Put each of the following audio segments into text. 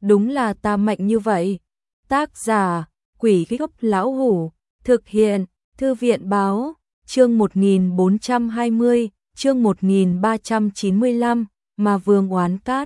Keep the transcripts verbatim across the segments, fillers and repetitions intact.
đúng là ta mạnh như vậy. Tác giả, Quỷ Gốc Lão Hủ, thực hiện, Thư viện báo, chương một nghìn bốn trăm hai mươi, chương một nghìn ba trăm chín mươi lăm, mà Vương oán cát.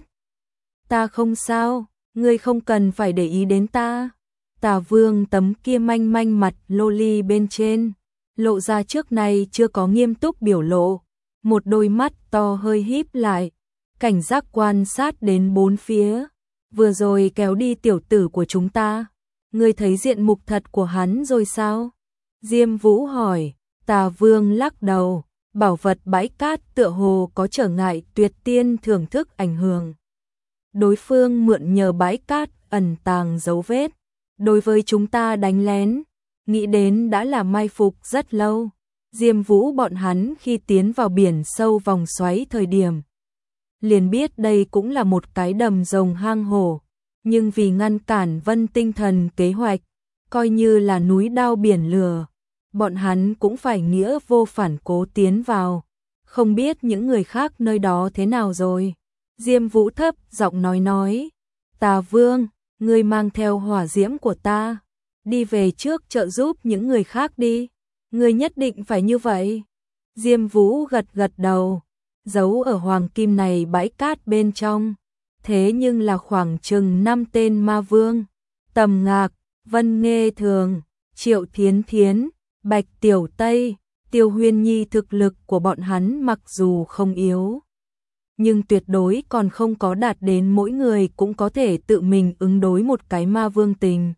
Ta không sao, ngươi không cần phải để ý đến ta. Tà Vương tấm kia manh manh mặt loli bên trên, lộ ra trước này chưa có nghiêm túc biểu lộ, một đôi mắt to hơi híp lại, cảnh giác quan sát đến bốn phía. Vừa rồi kéo đi tiểu tử của chúng ta, ngươi thấy diện mục thật của hắn rồi sao? Diêm Vũ hỏi. Tà Vương lắc đầu, bảo vật bãi cát tựa hồ có trở ngại tuyệt tiên thưởng thức ảnh hưởng. Đối phương mượn nhờ bãi cát ẩn tàng dấu vết, đối với chúng ta đánh lén, nghĩ đến đã là mai phục rất lâu. Diêm Vũ bọn hắn khi tiến vào biển sâu vòng xoáy thời điểm, liền biết đây cũng là một cái đầm rồng hang hổ, nhưng vì ngăn cản Vân Tinh Thần kế hoạch, coi như là núi đao biển lửa, bọn hắn cũng phải nghĩa vô phản cố tiến vào. Không biết những người khác nơi đó thế nào rồi. Diêm Vũ thấp giọng nói nói, Tà Vương, ngươi mang theo hỏa diễm của ta, đi về trước trợ giúp những người khác đi. Ngươi nhất định phải như vậy. Diêm Vũ gật gật đầu, giấu ở hoàng kim này bãi cát bên trong, thế nhưng là khoảng chừng năm tên ma vương, Tầm Ngạc, Vân Nghê Thường, Triệu Thiến Thiến, Bạch Tiểu Tây, Tiêu Huyên Nhi. Thực lực của bọn hắn mặc dù không yếu, nhưng tuyệt đối còn không có đạt đến mỗi người cũng có thể tự mình ứng đối một cái ma vương tình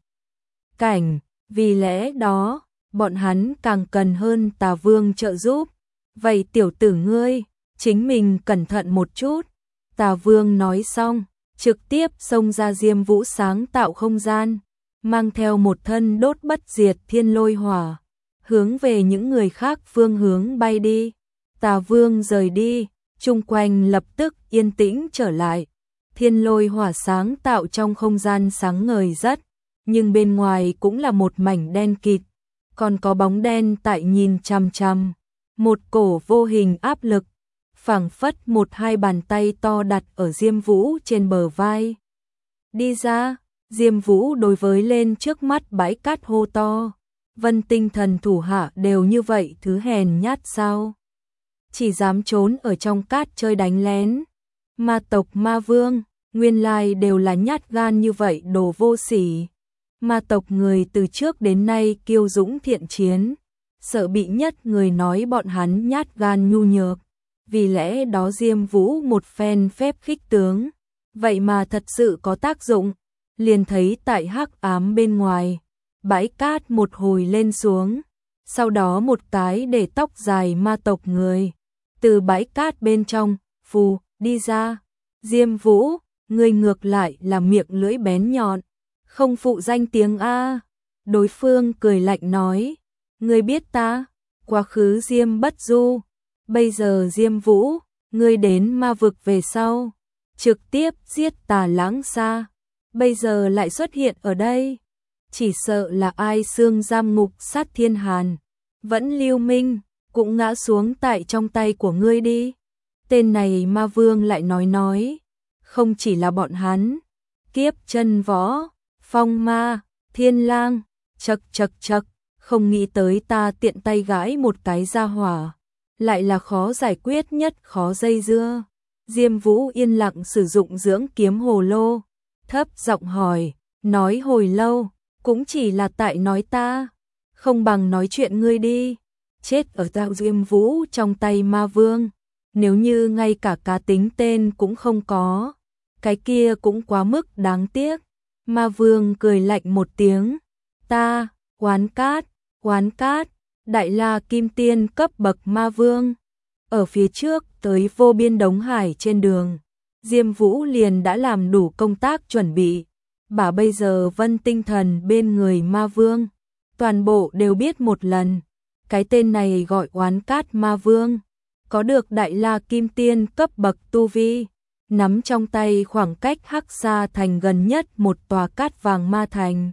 cảnh, vì lẽ đó, bọn hắn càng cần hơn Tà Vương trợ giúp. Vậy tiểu tử ngươi, chính mình cẩn thận một chút. Tà Vương nói xong, trực tiếp xông ra Diêm Vũ sáng tạo không gian, mang theo một thân đốt bất diệt thiên lôi hỏa, hướng về những người khác phương hướng bay đi. Tà Vương rời đi, chung quanh lập tức yên tĩnh trở lại. Thiên lôi hỏa sáng tạo trong không gian sáng ngời rất, nhưng bên ngoài cũng là một mảnh đen kịt, còn có bóng đen tại nhìn chằm chằm, một cổ vô hình áp lực, phảng phất một hai bàn tay to đặt ở Diêm Vũ trên bờ vai. Đi ra. Diêm Vũ đối với lên trước mắt bãi cát hô to, Vân Tinh Thần thủ hạ đều như vậy thứ hèn nhát sao? Chỉ dám trốn ở trong cát chơi đánh lén. Ma tộc ma vương, nguyên lai đều là nhát gan như vậy đồ vô sỉ. Ma tộc người từ trước đến nay kiêu dũng thiện chiến, sợ bị nhất người nói bọn hắn nhát gan nhu nhược, vì lẽ đó Diêm Vũ một phen phép khích tướng, vậy mà thật sự có tác dụng. Liền thấy tại hắc ám bên ngoài, bãi cát một hồi lên xuống, sau đó một cái để tóc dài ma tộc người từ bãi cát bên trong phù đi ra. Diêm Vũ, người ngược lại là miệng lưỡi bén nhọn, không phụ danh tiếng a. Đối phương cười lạnh nói, ngươi biết ta, quá khứ Diêm Bất Du, bây giờ Diêm Vũ, ngươi đến ma vực về sau, trực tiếp giết Tà Lãng Sa, bây giờ lại xuất hiện ở đây, chỉ sợ là ai xương giam ngục sát thiên hàn, vẫn Lưu Minh, cũng ngã xuống tại trong tay của ngươi đi. Tên này ma vương lại nói nói, không chỉ là bọn hắn, Kiếp Chân Võ, Phong Ma, Thiên Lang, chậc chậc chậc, không nghĩ tới ta tiện tay gãi một cái ra hỏa, lại là khó giải quyết nhất khó dây dưa. Diêm Vũ yên lặng sử dụng dưỡng kiếm hồ lô, thấp giọng hỏi, nói hồi lâu, cũng chỉ là tại nói ta, không bằng nói chuyện ngươi đi. Chết ở tạo Diêm Vũ trong tay ma vương, nếu như ngay cả cá tính tên cũng không có, cái kia cũng quá mức đáng tiếc. Ma vương cười lạnh một tiếng, ta, Oán Cát, Oán Cát, Đại La Kim Tiên cấp bậc ma vương. Ở phía trước tới vô biên đống hải trên đường, Diêm Vũ liền đã làm đủ công tác chuẩn bị, bảo bây giờ Vân Tinh Thần bên người ma vương, toàn bộ đều biết một lần. Cái tên này gọi Oán Cát ma vương, có được Đại La Kim Tiên cấp bậc tu vi, nắm trong tay khoảng cách Hắc Sa thành gần nhất một tòa cát vàng ma thành.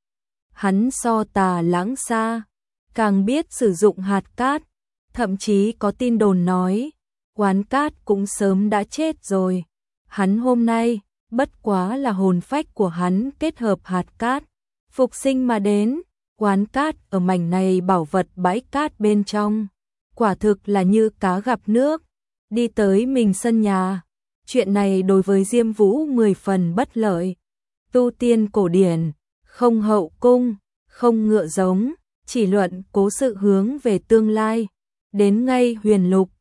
Hắn so Tà Lãng Sa càng biết sử dụng hạt cát, thậm chí có tin đồn nói, Oán Cát cũng sớm đã chết rồi. Hắn hôm nay bất quá là hồn phách của hắn kết hợp hạt cát, phục sinh mà đến, quán cát ở mảnh này bảo vật bãi cát bên trong, quả thực là như cá gặp nước, đi tới mình sân nhà. Chuyện này đối với Diêm Vũ mười phần bất lợi. Tu tiên cổ điển, không hậu cung, không ngựa giống, chỉ luận cố sự hướng về tương lai. Đến ngay huyền lục,